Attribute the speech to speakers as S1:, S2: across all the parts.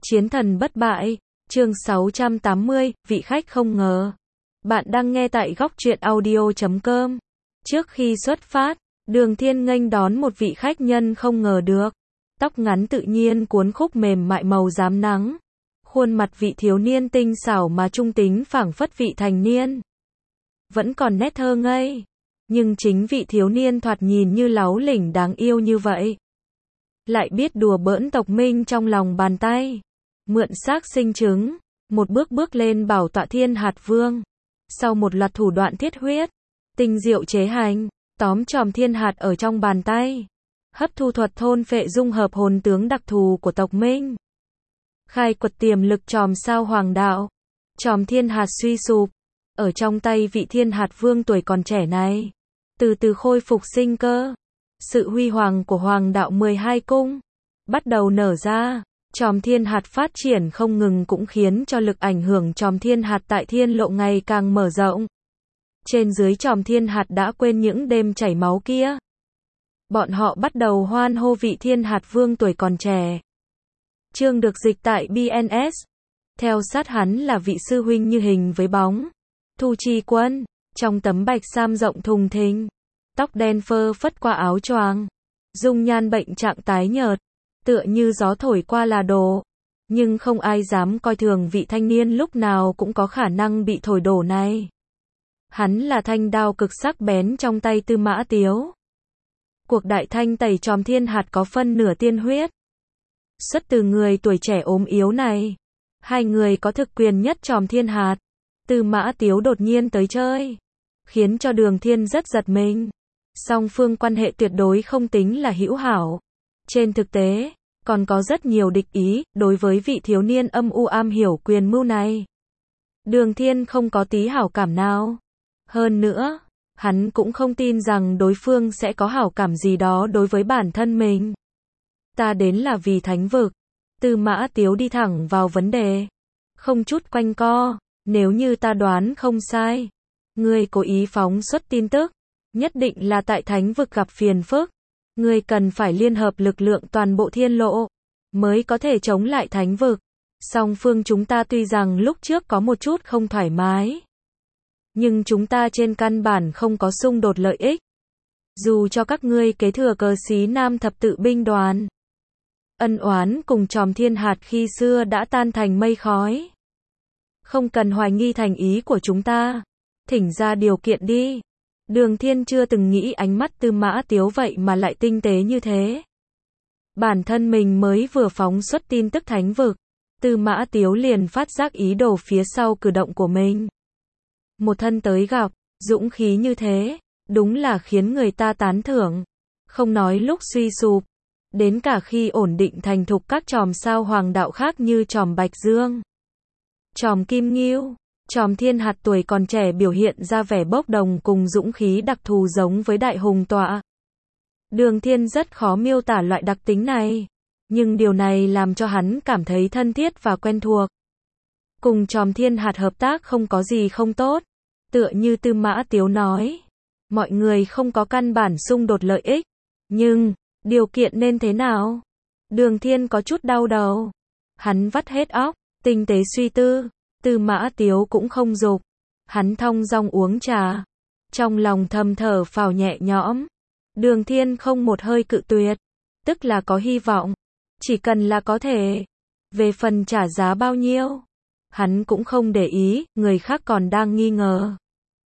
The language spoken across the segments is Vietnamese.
S1: Chiến thần bất bại, chương 680, vị khách không ngờ. Bạn đang nghe tại góc truyện audio.com. Trước khi xuất phát, Đường Thiên nghênh đón một vị khách nhân không ngờ được. Tóc ngắn tự nhiên cuốn khúc mềm mại màu rám nắng. Khuôn mặt vị thiếu niên tinh xảo mà trung tính phảng phất vị thành niên. Vẫn còn nét thơ ngây. Nhưng chính vị thiếu niên thoạt nhìn như láu lỉnh đáng yêu như vậy. Lại biết đùa bỡn tộc Minh trong lòng bàn tay. Mượn xác sinh trứng, một bước bước lên bảo tọa Thiên Hạt Vương. Sau một loạt thủ đoạn thiết huyết, tinh diệu chế hành, tóm chòm thiên hạt ở trong bàn tay. Hấp thu thuật thôn phệ dung hợp hồn tướng đặc thù của tộc Minh. Khai quật tiềm lực chòm sao hoàng đạo. Chòm thiên hạt suy sụp, ở trong tay vị Thiên Hạt Vương tuổi còn trẻ này. Từ từ khôi phục sinh cơ. Sự huy hoàng của hoàng đạo 12 cung bắt đầu nở ra. Chòm thiên hạt phát triển không ngừng cũng khiến cho lực ảnh hưởng chòm thiên hạt tại thiên lộ ngày càng mở rộng. Trên dưới chòm thiên hạt đã quên những đêm chảy máu kia. Bọn họ bắt đầu hoan hô vị Thiên Hạt Vương tuổi còn trẻ. Chương được dịch tại BNS. Theo sát hắn là vị sư huynh như hình với bóng. Thu Chi Quân, trong tấm bạch sam rộng thùng thình. Tóc đen phơ phất qua áo choàng. Dung nhan bệnh trạng tái nhợt. Tựa như gió thổi qua là đổ. Nhưng không ai dám coi thường vị thanh niên lúc nào cũng có khả năng bị thổi đổ này. Hắn là thanh đao cực sắc bén trong tay Tư Mã Tiếu. Cuộc đại thanh tẩy chòm thiên hạt có phân nửa tiên huyết. Xuất từ người tuổi trẻ ốm yếu này. Hai người có thực quyền nhất chòm thiên hạt. Tư Mã Tiếu đột nhiên tới chơi. Khiến cho Đường Thiên rất giật mình. Song phương quan hệ tuyệt đối không tính là hữu hảo. Trên thực tế, còn có rất nhiều địch ý, đối với vị thiếu niên âm u am hiểu quyền mưu này. Đường Thiên không có tí hảo cảm nào. Hơn nữa, hắn cũng không tin rằng đối phương sẽ có hảo cảm gì đó đối với bản thân mình. Ta đến là vì thánh vực. Tư Mã Tiếu đi thẳng vào vấn đề. Không chút quanh co, nếu như ta đoán không sai. Ngươi cố ý phóng xuất tin tức. Nhất định là tại thánh vực gặp phiền phức. Ngươi cần phải liên hợp lực lượng toàn bộ thiên lộ, mới có thể chống lại thánh vực. Song phương chúng ta tuy rằng lúc trước có một chút không thoải mái. Nhưng chúng ta trên căn bản không có xung đột lợi ích. Dù cho các ngươi kế thừa cờ xí Nam thập tự binh đoàn. Ân oán cùng chòm thiên hạt khi xưa đã tan thành mây khói. Không cần hoài nghi thành ý của chúng ta. Thỉnh ra điều kiện đi. Đường Thiên chưa từng nghĩ ánh mắt Tư Mã Tiếu vậy mà lại tinh tế như thế. Bản thân mình mới vừa phóng xuất tin tức thánh vực. Tư Mã Tiếu liền phát giác ý đồ phía sau cử động của mình. Một thân tới gặp, dũng khí như thế, đúng là khiến người ta tán thưởng. Không nói lúc suy sụp, đến cả khi ổn định thành thục các chòm sao hoàng đạo khác như chòm Bạch Dương, chòm Kim Ngưu. Chòm thiên hạt tuổi còn trẻ biểu hiện ra vẻ bốc đồng cùng dũng khí đặc thù giống với đại hùng tọa. Đường Thiên rất khó miêu tả loại đặc tính này, nhưng điều này làm cho hắn cảm thấy thân thiết và quen thuộc. Cùng chòm thiên hạt hợp tác không có gì không tốt, tựa như Tư Mã Tiếu nói. Mọi người không có căn bản xung đột lợi ích, nhưng, điều kiện nên thế nào? Đường Thiên có chút đau đầu. Hắn vắt hết óc, tinh tế suy tư. Tư Mã Tiếu cũng không dục. Hắn thong dong uống trà. Trong lòng thầm thở phào nhẹ nhõm. Đường Thiên không một hơi cự tuyệt. Tức là có hy vọng. Chỉ cần là có thể. Về phần trả giá bao nhiêu, hắn cũng không để ý, người khác còn đang nghi ngờ.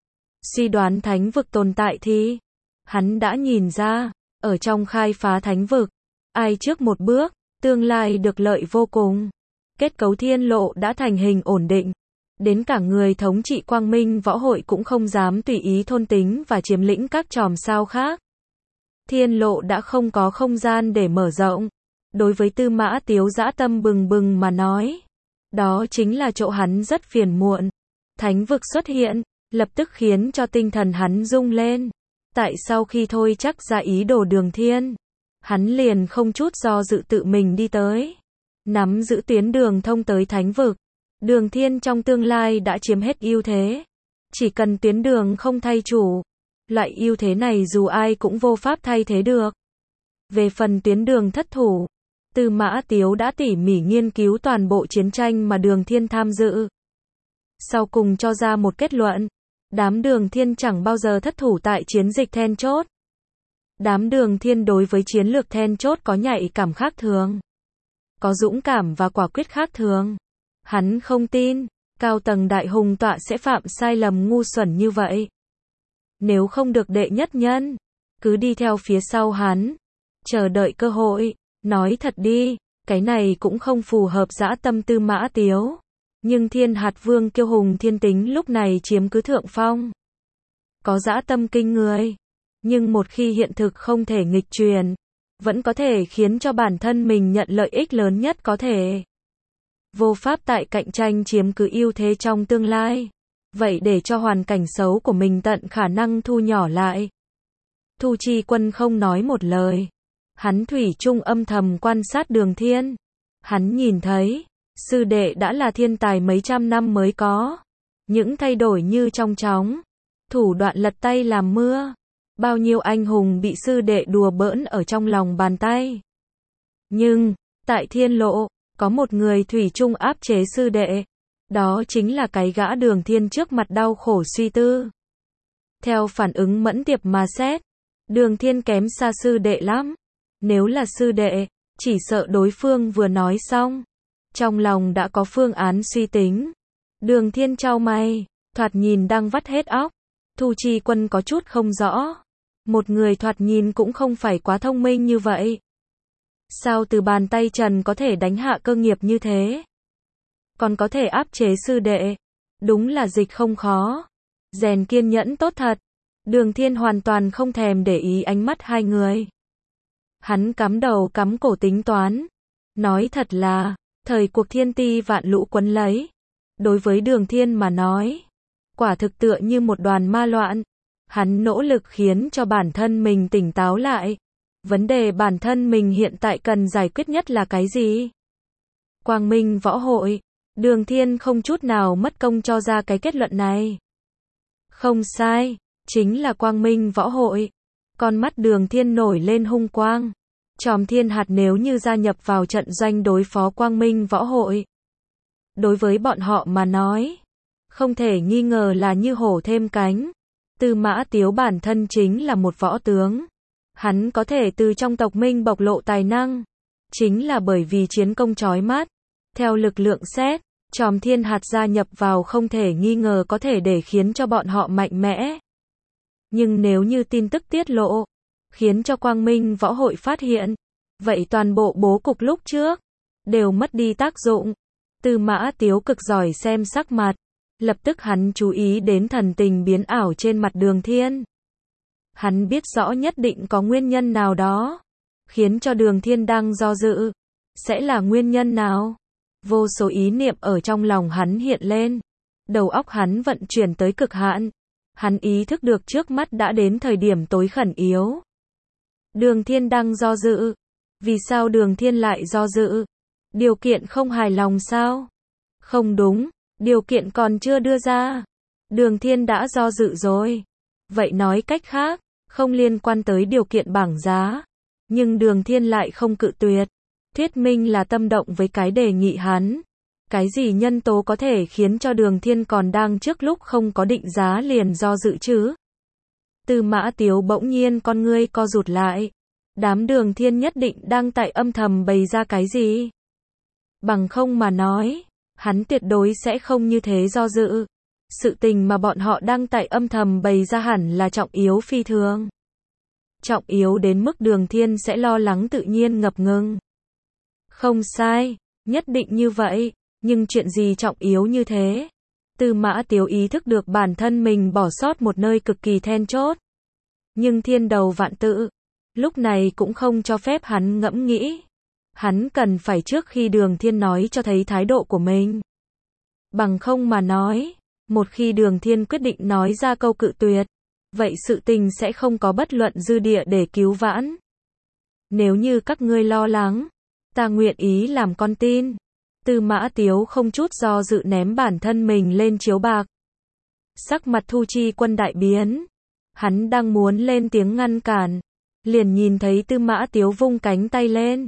S1: Suy đoán thánh vực tồn tại thì, hắn đã nhìn ra, ở trong khai phá thánh vực, ai trước một bước, tương lai được lợi vô cùng. Kết cấu thiên lộ đã thành hình ổn định. Đến cả người thống trị Quang Minh võ hội cũng không dám tùy ý thôn tính và chiếm lĩnh các chòm sao khác. Thiên lộ đã không có không gian để mở rộng. Đối với Tư Mã Tiếu dã tâm bừng bừng mà nói. Đó chính là chỗ hắn rất phiền muộn. Thánh vực xuất hiện, lập tức khiến cho tinh thần hắn rung lên. Tại sau khi thôi chắc ra ý đồ Đường Thiên, hắn liền không chút do dự tự mình đi tới. Nắm giữ tuyến đường thông tới thánh vực. Đường Thiên trong tương lai đã chiếm hết ưu thế. Chỉ cần tuyến đường không thay chủ. Loại ưu thế này dù ai cũng vô pháp thay thế được. Về phần tuyến đường thất thủ, Tư Mã Tiếu đã tỉ mỉ nghiên cứu toàn bộ chiến tranh mà Đường Thiên tham dự. Sau cùng cho ra một kết luận. Đám Đường Thiên chẳng bao giờ thất thủ tại chiến dịch then chốt. Đám Đường Thiên đối với chiến lược then chốt có nhạy cảm khác thường. Có dũng cảm và quả quyết khác thường. Hắn không tin, cao tầng đại hùng tọa sẽ phạm sai lầm ngu xuẩn như vậy. Nếu không được đệ nhất nhân, cứ đi theo phía sau hắn, chờ đợi cơ hội. Nói thật đi, cái này cũng không phù hợp dã tâm Tư Mã Tiếu. Nhưng Thiên Hạt Vương kiêu hùng thiên tính lúc này chiếm cứ thượng phong. Có dã tâm kinh người. Nhưng một khi hiện thực không thể nghịch truyền, vẫn có thể khiến cho bản thân mình nhận lợi ích lớn nhất có thể. Vô pháp tại cạnh tranh chiếm cứ ưu thế trong tương lai. Vậy để cho hoàn cảnh xấu của mình tận khả năng thu nhỏ lại. Thu Chi Quân không nói một lời. Hắn thủy chung âm thầm quan sát Đường Thiên. Hắn nhìn thấy, sư đệ đã là thiên tài mấy trăm năm mới có. Những thay đổi như trong chóng. Thủ đoạn lật tay làm mưa. Bao nhiêu anh hùng bị sư đệ đùa bỡn ở trong lòng bàn tay. Nhưng, tại Thiên Lộ, có một người thủy chung áp chế sư đệ. Đó chính là cái gã Đường Thiên trước mặt đau khổ suy tư. Theo phản ứng mẫn tiệp mà xét, Đường Thiên kém xa sư đệ lắm. Nếu là sư đệ, chỉ sợ đối phương vừa nói xong, trong lòng đã có phương án suy tính. Đường Thiên chau mày, thoạt nhìn đang vắt hết óc. Thu Chi Quân có chút không rõ. Một người thoạt nhìn cũng không phải quá thông minh như vậy. Sao từ bàn tay trần có thể đánh hạ cơ nghiệp như thế? Còn có thể áp chế sư đệ. Đúng là dịch không khó. Rèn kiên nhẫn tốt thật. Đường Thiên hoàn toàn không thèm để ý ánh mắt hai người. Hắn cắm đầu cắm cổ tính toán. Nói thật là, thời cuộc thiên ti vạn lũ quấn lấy. Đối với Đường Thiên mà nói, quả thực tựa như một đoàn ma loạn. Hắn nỗ lực khiến cho bản thân mình tỉnh táo lại. Vấn đề bản thân mình hiện tại cần giải quyết nhất là cái gì? Quang Minh Võ Hội. Đường Thiên không chút nào mất công cho ra cái kết luận này. Không sai, chính là Quang Minh Võ Hội. Con mắt Đường Thiên nổi lên hung quang. Chòm Thiên Hạt nếu như gia nhập vào trận doanh đối phó Quang Minh Võ Hội. Đối với bọn họ mà nói, không thể nghi ngờ là như hổ thêm cánh. Tư Mã Tiếu bản thân chính là một võ tướng. Hắn có thể từ trong tộc Minh bộc lộ tài năng. Chính là bởi vì chiến công chói mắt. Theo lực lượng xét, chòm Thiên Hạt gia nhập vào không thể nghi ngờ có thể để khiến cho bọn họ mạnh mẽ. Nhưng nếu như tin tức tiết lộ, khiến cho Quang Minh Võ Hội phát hiện, vậy toàn bộ bố cục lúc trước đều mất đi tác dụng. Tư Mã Tiếu cực giỏi xem sắc mặt, lập tức hắn chú ý đến thần tình biến ảo trên mặt Đường Thiên. Hắn biết rõ nhất định có nguyên nhân nào đó khiến cho Đường Thiên đang do dự. Sẽ là nguyên nhân nào? Vô số ý niệm ở trong lòng hắn hiện lên. Đầu óc hắn vận chuyển tới cực hạn. Hắn ý thức được trước mắt đã đến thời điểm tối khẩn yếu. Đường Thiên đang do dự. Vì sao Đường Thiên lại do dự? Điều kiện không hài lòng sao? Không đúng, điều kiện còn chưa đưa ra. Đường Thiên đã do dự rồi. Vậy nói cách khác, không liên quan tới điều kiện bảng giá. Nhưng Đường Thiên lại không cự tuyệt. Thuyết minh là tâm động với cái đề nghị hắn. Cái gì nhân tố có thể khiến cho Đường Thiên còn đang trước lúc không có định giá liền do dự chứ? Tư Mã Tiếu bỗng nhiên con ngươi co rụt lại. Đám Đường Thiên nhất định đang tại âm thầm bày ra cái gì? Bằng không mà nói, hắn tuyệt đối sẽ không như thế do dự. Sự tình mà bọn họ đang tại âm thầm bày ra hẳn là trọng yếu phi thường. Trọng yếu đến mức Đường Thiên sẽ lo lắng tự nhiên ngập ngừng. Không sai, nhất định như vậy, nhưng chuyện gì trọng yếu như thế? Tư Mã Tiếu ý thức được bản thân mình bỏ sót một nơi cực kỳ then chốt. Nhưng thiên đầu vạn tự, lúc này cũng không cho phép hắn ngẫm nghĩ. Hắn cần phải trước khi Đường Thiên nói cho thấy thái độ của mình. Bằng không mà nói, một khi Đường Thiên quyết định nói ra câu cự tuyệt, vậy sự tình sẽ không có bất luận dư địa để cứu vãn. Nếu như các ngươi lo lắng, ta nguyện ý làm con tin. Tư Mã Tiếu không chút do dự ném bản thân mình lên chiếu bạc. Sắc mặt Thu Chi Quân đại biến. Hắn đang muốn lên tiếng ngăn cản. Liền nhìn thấy Tư Mã Tiếu vung cánh tay lên.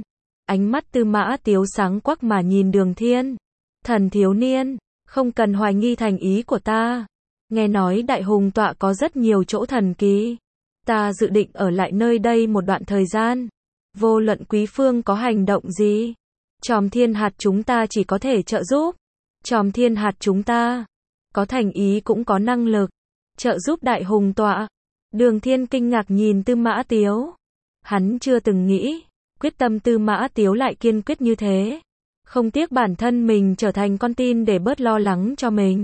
S1: Ánh mắt Tư Mã Tiếu sáng quắc mà nhìn Đường Thiên. Thần thiếu niên, không cần hoài nghi thành ý của ta. Nghe nói Đại Hùng tọa có rất nhiều chỗ thần kỳ. Ta dự định ở lại nơi đây một đoạn thời gian. Vô luận quý phương có hành động gì, Chòm Thiên Hạt chúng ta chỉ có thể trợ giúp. Chòm Thiên Hạt chúng ta có thành ý cũng có năng lực trợ giúp Đại Hùng tọa. Đường Thiên kinh ngạc nhìn Tư Mã Tiếu. Hắn chưa từng nghĩ, quyết tâm Tư Mã Tiếu lại kiên quyết như thế. Không tiếc bản thân mình trở thành con tin để bớt lo lắng cho mình.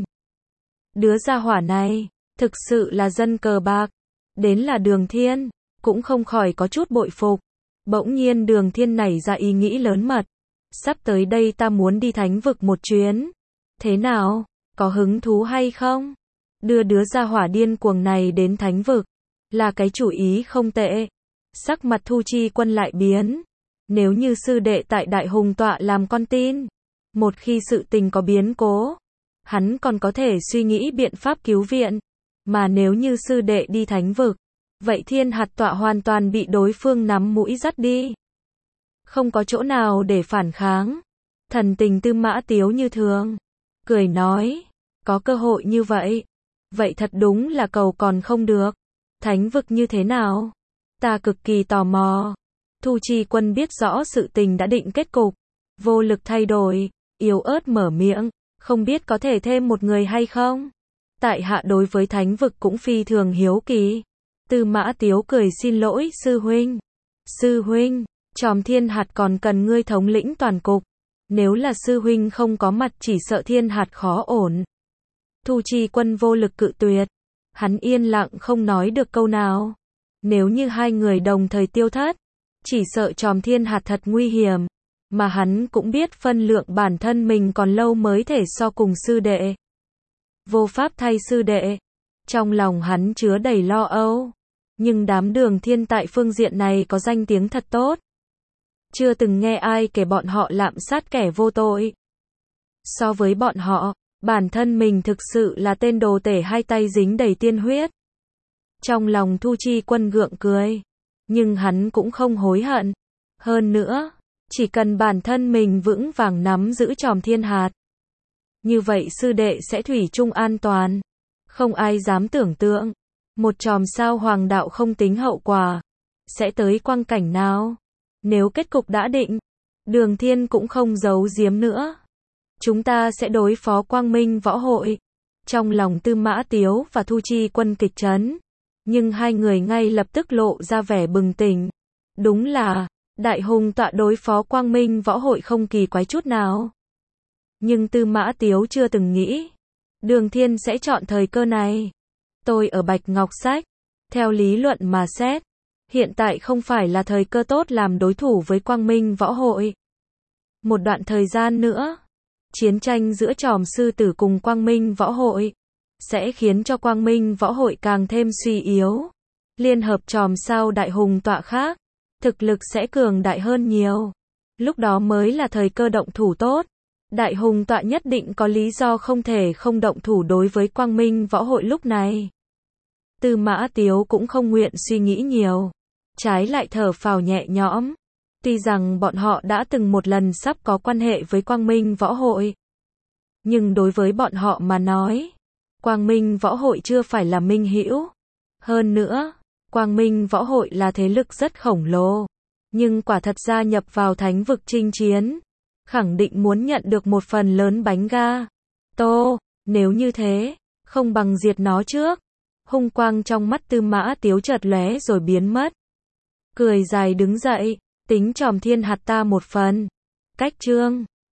S1: Đứa gia hỏa này, thực sự là dân cờ bạc. Đến là Đường Thiên, cũng không khỏi có chút bội phục. Bỗng nhiên Đường Thiên nảy ra ý nghĩ lớn mật. Sắp tới đây ta muốn đi thánh vực một chuyến. Thế nào, có hứng thú hay không? Đưa đứa gia hỏa điên cuồng này đến thánh vực, là cái chủ ý không tệ. Sắc mặt Thu Chi Quân lại biến. Nếu như sư đệ tại Đại Hùng tọa làm con tin, một khi sự tình có biến cố, hắn còn có thể suy nghĩ biện pháp cứu viện. Mà nếu như sư đệ đi thánh vực, vậy Thiên Hạt tọa hoàn toàn bị đối phương nắm mũi dắt đi. Không có chỗ nào để phản kháng. Thần tình Tư Mã Tiếu như thường, cười nói, có cơ hội như vậy, vậy thật đúng là cầu còn không được. Thánh vực như thế nào? Ta cực kỳ tò mò. Thu Chi Quân biết rõ sự tình đã định kết cục, vô lực thay đổi, yếu ớt mở miệng, không biết có thể thêm một người hay không? Tại hạ đối với thánh vực cũng phi thường hiếu kỳ. Tư Mã Tiếu cười xin lỗi sư huynh. Sư huynh, Chòm Thiên Hạt còn cần ngươi thống lĩnh toàn cục. Nếu là sư huynh không có mặt chỉ sợ Thiên Hạt khó ổn. Thu Chi Quân vô lực cự tuyệt. Hắn yên lặng không nói được câu nào. Nếu như hai người đồng thời tiêu thất, chỉ sợ Chòm Thiên Hạt thật nguy hiểm. Mà hắn cũng biết phân lượng bản thân mình còn lâu mới thể so cùng sư đệ. Vô pháp thay sư đệ. Trong lòng hắn chứa đầy lo âu. Nhưng đám Đường Thiên tại phương diện này có danh tiếng thật tốt. Chưa từng nghe ai kể bọn họ lạm sát kẻ vô tội. So với bọn họ, bản thân mình thực sự là tên đồ tể hai tay dính đầy tiên huyết. Trong lòng Thu Chi Quân gượng cười. Nhưng hắn cũng không hối hận. Hơn nữa, chỉ cần bản thân mình vững vàng nắm giữ Chòm Thiên Hạt, như vậy sư đệ sẽ thủy chung an toàn. Không ai dám tưởng tượng, một chòm sao hoàng đạo không tính hậu quả, sẽ tới quang cảnh nào. Nếu kết cục đã định, Đường Thiên cũng không giấu giếm nữa. Chúng ta sẽ đối phó Quang Minh Võ Hội. Trong lòng Tư Mã Tiếu và Thu Chi Quân kịch chấn. Nhưng hai người ngay lập tức lộ ra vẻ bừng tỉnh. Đúng là, Đại Hùng tọa đối phó Quang Minh Võ Hội không kỳ quái chút nào. Nhưng Tư Mã Tiếu chưa từng nghĩ Đường Thiên sẽ chọn thời cơ này. Tôi ở Bạch Ngọc Sách. Theo lý luận mà xét, hiện tại không phải là thời cơ tốt làm đối thủ với Quang Minh Võ Hội. Một đoạn thời gian nữa, chiến tranh giữa Chòm Sư Tử cùng Quang Minh Võ Hội sẽ khiến cho Quang Minh Võ Hội càng thêm suy yếu. Liên hợp chòm sao Đại Hùng tọa khác, thực lực sẽ cường đại hơn nhiều. Lúc đó mới là thời cơ động thủ tốt. Đại Hùng tọa nhất định có lý do không thể không động thủ đối với Quang Minh Võ Hội lúc này. Tư Mã Tiếu cũng không nguyện suy nghĩ nhiều, trái lại thở phào nhẹ nhõm. Tuy rằng bọn họ đã từng một lần sắp có quan hệ với Quang Minh Võ Hội, nhưng đối với bọn họ mà nói, Quang Minh Võ Hội chưa phải là minh hữu. Hơn nữa, Quang Minh Võ Hội là thế lực rất khổng lồ, nhưng quả thật gia nhập vào thánh vực chinh chiến, khẳng định muốn nhận được một phần lớn bánh ga. Tô, nếu như thế, không bằng diệt nó trước. Hung quang trong mắt Tư Mã Tiếu chợt lóe rồi biến mất. Cười dài đứng dậy, tính Chòm Thiên Hạt ta một phần. Cách chương